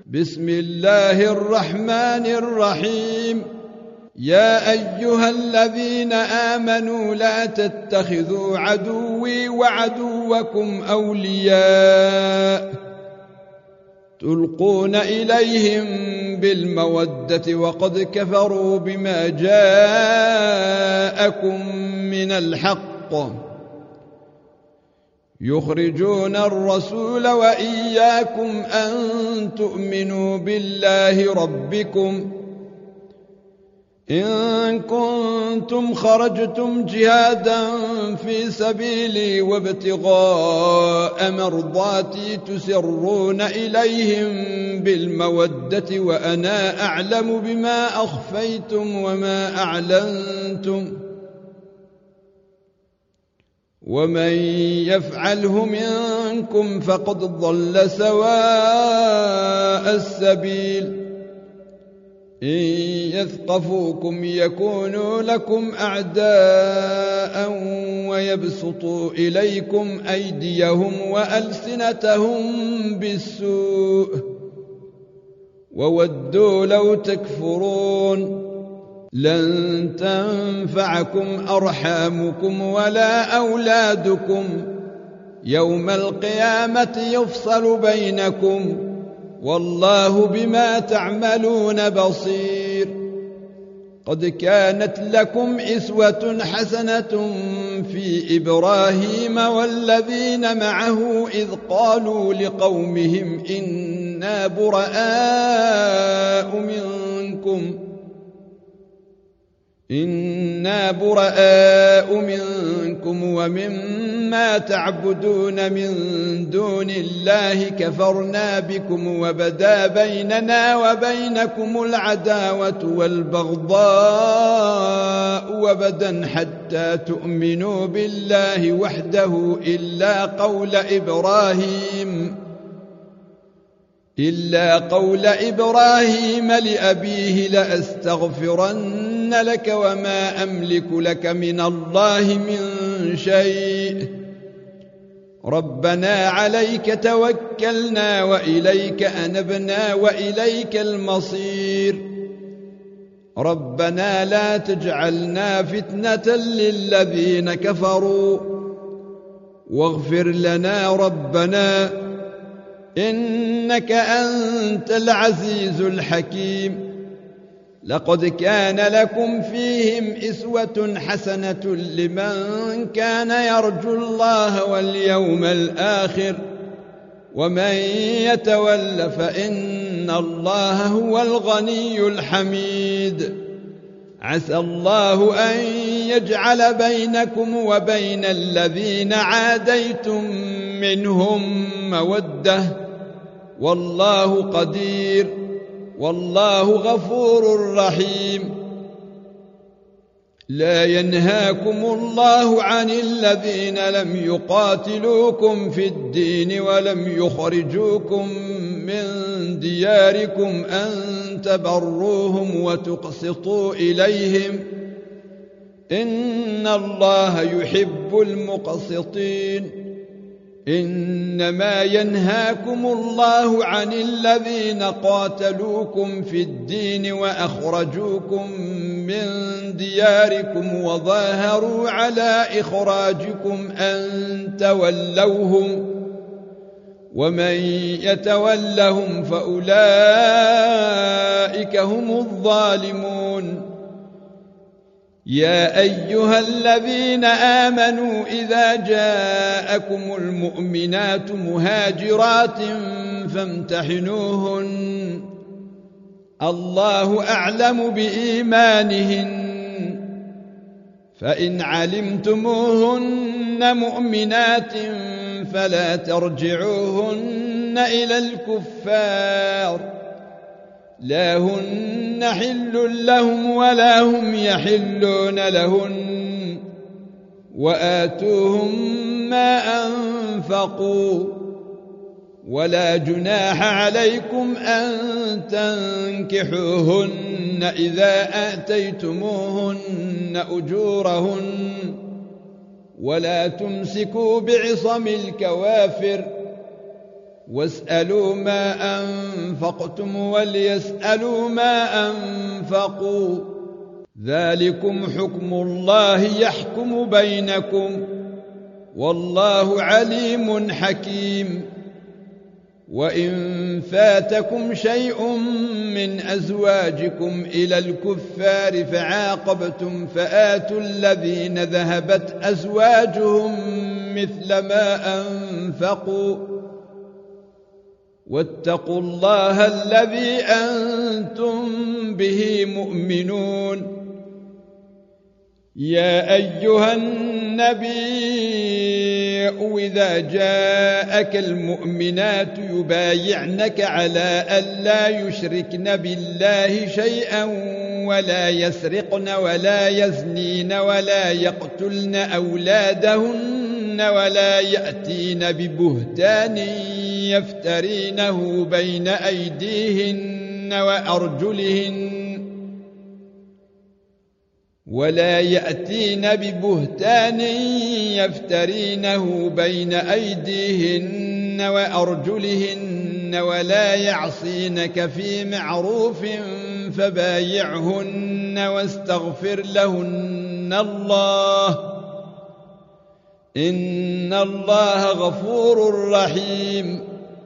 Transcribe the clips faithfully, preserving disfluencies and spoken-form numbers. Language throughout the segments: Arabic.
بسم الله الرحمن الرحيم. يا أيها الذين آمنوا لا تتخذوا عدوي وعدوكم أولياء تلقون إليهم بالمودة وقد كفروا بما جاءكم من الحق يخرجون الرسول وإياكم أن تؤمنوا بالله ربكم إن كنتم خرجتم جهادا في سبيلي وابتغاء مرضاتي تسرون إليهم بالمودة وأنا أعلم بما أخفيتم وما أعلنتم ومن يفعله منكم فقد ضل سواء السبيل إن يثقفوكم يكونوا لكم أعداء ويبسطوا إليكم أيديهم وألسنتهم بالسوء وودوا لو تكفرون لن تنفعكم أرحامكم ولا أولادكم يوم القيامة يفصل بينكم والله بما تعملون بصير. قد كانت لكم إسوة حسنة في إبراهيم والذين معه إذ قالوا لقومهم إنا براء منكم إنا براء منكم ومما تعبدون من دون الله كفرنا بكم وبدا بيننا وبينكم العداوة والبغضاء وبدا حتى تؤمنوا بالله وحده إلا قول إبراهيم إلا قول إبراهيم لأبيه لأستغفرن لك وما أملك لك من الله من شيء ربنا عليك توكلنا وإليك أنبنا وإليك المصير ربنا لا تجعلنا فتنة للذين كفروا واغفر لنا ربنا إنك أنت العزيز الحكيم. لقد كان لكم فيهم إسوة حسنة لمن كان يرجو الله واليوم الآخر ومن يتول فإن الله هو الغني الحميد. عسى الله أن يجعل بينكم وبين الذين عاديتم منهم مودة والله قدير والله غفور رحيم. لا ينهاكم الله عن الذين لم يقاتلوكم في الدين ولم يخرجوكم من دياركم أن تبروهم وتقسطوا إليهم إن الله يحب المقسطين. إنما ينهاكم الله عن الذين قاتلوكم في الدين وأخرجوكم من دياركم وظاهروا على إخراجكم أن تولوهم ومن يتولهم فأولئك هم الظالمون. يا أيها الذين آمنوا إذا جاءكم المؤمنات مهاجرات فامتحنوهن الله أعلم بإيمانهن فإن علمتموهن مؤمنات فلا ترجعوهن إلى الكفار لا هن حل لهم ولا هم يحلون لهن وآتوهم ما أنفقوا ولا جناح عليكم أن تنكحوهن إذا آتيتموهن أجورهن ولا تمسكوا بعصم الكوافر واسألوا ما أنفقتم وليسألوا ما أنفقوا ذلكم حكم الله يحكم بينكم والله عليم حكيم. وإن فاتكم شيء من أزواجكم إلى الكفار فعاقبتم فآتوا الذين ذهبت أزواجهم مثل ما أنفقوا واتقوا الله الذي أنتم به مؤمنون. يا أيها النبي إذا جاءك المؤمنات يبايعنك على ألا يشركن بالله شيئا ولا يسرقن ولا يزنين ولا يقتلن أولادهن ولا يأتين ببهتان يفترينه بين أيديهن وأرجلهن ولا يأتين ببهتان يفترينه بين أيديهن وأرجلهن ولا يعصينك في معروف فبايعهن واستغفر لهن الله إن الله غفور رحيم.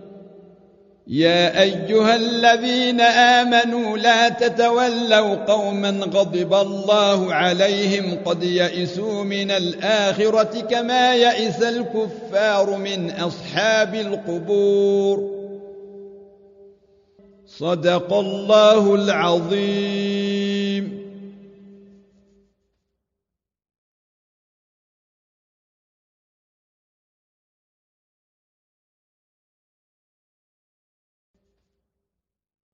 يا أيها الذين آمنوا لا تتولوا قوما غضب الله عليهم قد يئسوا من الآخرة كما يئس الكفار من أصحاب القبور. صدق الله العظيم.